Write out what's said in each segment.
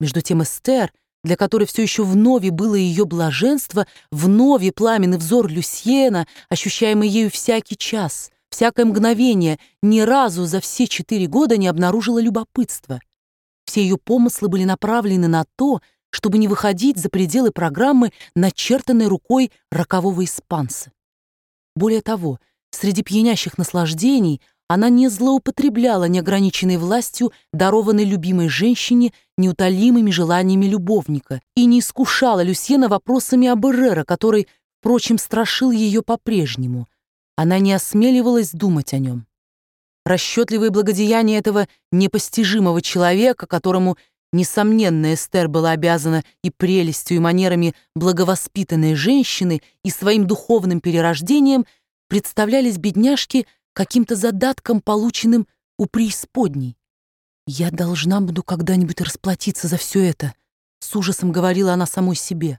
Между тем Эстер, для которой все еще вновь было ее блаженство, вновь пламенный взор Люсьена, ощущаемый ею всякий час, всякое мгновение, ни разу за все 4 года не обнаружила любопытства. Все ее помыслы были направлены на то, чтобы не выходить за пределы программы, начертанной рукой рокового испанца. Более того, среди пьянящих наслаждений она не злоупотребляла неограниченной властью, дарованной любимой женщине, неутолимыми желаниями любовника, и не искушала Люсьена вопросами об Эррера, который, впрочем, страшил ее по-прежнему. Она не осмеливалась думать о нем. Расчетливые благодеяния этого непостижимого человека, которому, несомненно, Эстер была обязана и прелестью, и манерами благовоспитанной женщины, и своим духовным перерождением, представлялись бедняжке каким-то задатком, полученным у преисподней. «Я должна буду когда-нибудь расплатиться за все это», — с ужасом говорила она самой себе.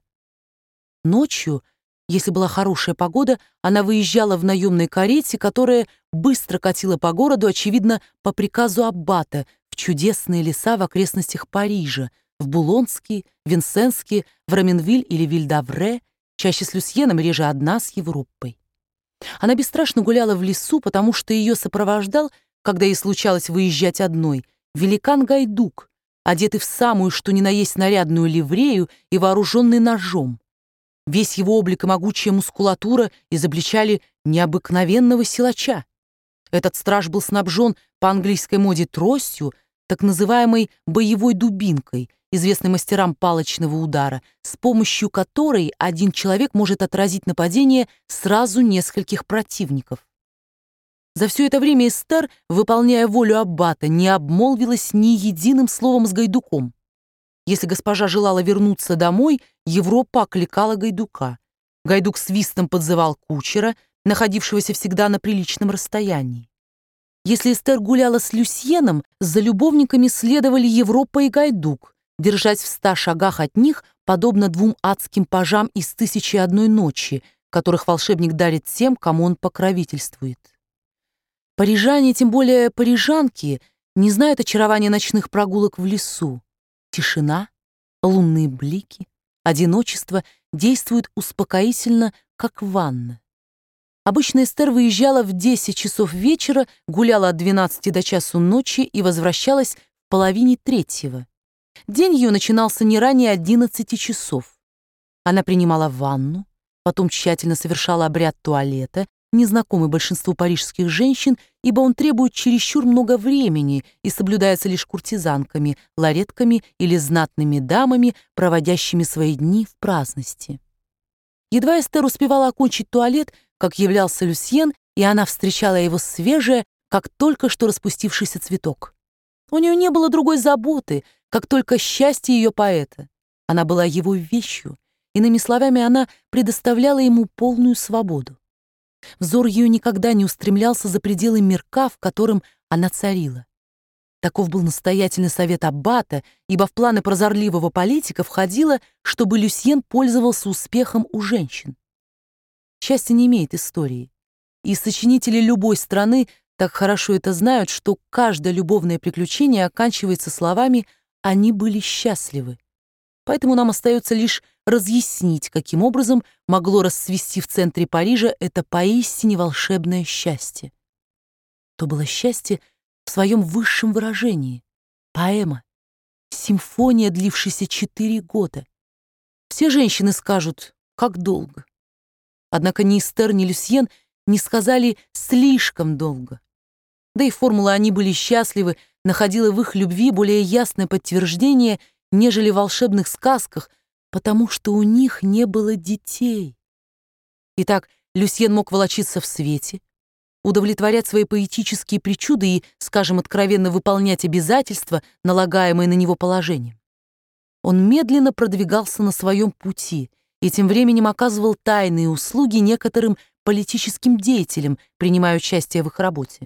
Ночью, если была хорошая погода, она выезжала в наемной карете, которая быстро катила по городу, очевидно, по приказу аббата, в чудесные леса в окрестностях Парижа, в Булонский, Винсенский, в Раменвиль или Виль-д'Авре, чаще с Люсьеном, реже одна с Европой. Она бесстрашно гуляла в лесу, потому что ее сопровождал, когда ей случалось выезжать одной, великан-гайдук, одетый в самую что ни на есть нарядную ливрею и вооруженный ножом. Весь его облик и могучая мускулатура изобличали необыкновенного силача. Этот страж был снабжен по английской моде тростью, так называемой боевой дубинкой, известной мастерам палочного удара, с помощью которой один человек может отразить нападение сразу нескольких противников. За все это время Эстер, выполняя волю аббата, не обмолвилась ни единым словом с гайдуком. Если госпожа желала вернуться домой, Европа окликала гайдука. Гайдук свистом подзывал кучера, находившегося всегда на приличном расстоянии. Если Эстер гуляла с Люсьеном, за любовниками следовали Европа и гайдук, держась в 100 шагах от них, подобно 2 адским пажам из «Тысячи и одной ночи», которых волшебник дарит тем, кому он покровительствует. Парижане, тем более парижанки, не знают очарования ночных прогулок в лесу. Тишина, лунные блики, одиночество действуют успокоительно, как ванна. Обычно Эстер выезжала в 10 часов вечера, гуляла от 12 до часу ночи и возвращалась в 2:30. День ее начинался не ранее 11 часов. Она принимала ванну, потом тщательно совершала обряд туалета, незнакомый большинству парижских женщин, ибо он требует чересчур много времени и соблюдается лишь куртизанками, ларетками или знатными дамами, проводящими свои дни в праздности. Едва Эстер успевала окончить туалет, как являлся Люсьен, и она встречала его свежее, как только что распустившийся цветок. У нее не было другой заботы, как только счастье ее поэта. Она была его вещью, иными словами, она предоставляла ему полную свободу. Взор ее никогда не устремлялся за пределы мирка, в котором она царила. Таков был настоятельный совет аббата, ибо в планы прозорливого политика входило, чтобы Люсьен пользовался успехом у женщин. Счастье не имеет истории, и сочинители любой страны так хорошо это знают, что каждое любовное приключение оканчивается словами «они были счастливы». Поэтому нам остается лишь разъяснить, каким образом могло расцвести в центре Парижа это поистине волшебное счастье. То было счастье в своем высшем выражении, поэма, симфония, длившаяся 4 года. Все женщины скажут, как долго. Однако ни Эстер, ни Люсьен не сказали «слишком долго». Да и формула «они были счастливы» находила в их любви более ясное подтверждение, нежели в волшебных сказках, потому что у них не было детей. Итак, Люсьен мог волочиться в свете, удовлетворять свои поэтические причуды и, скажем, откровенно выполнять обязательства, налагаемые на него положением. Он медленно продвигался на своем пути и тем временем оказывал тайные услуги некоторым политическим деятелям, принимая участие в их работе.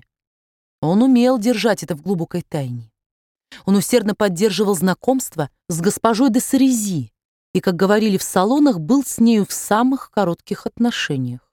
Он умел держать это в глубокой тайне. Он усердно поддерживал знакомство с госпожой де Сарези и, как говорили в салонах, был с нею в самых коротких отношениях.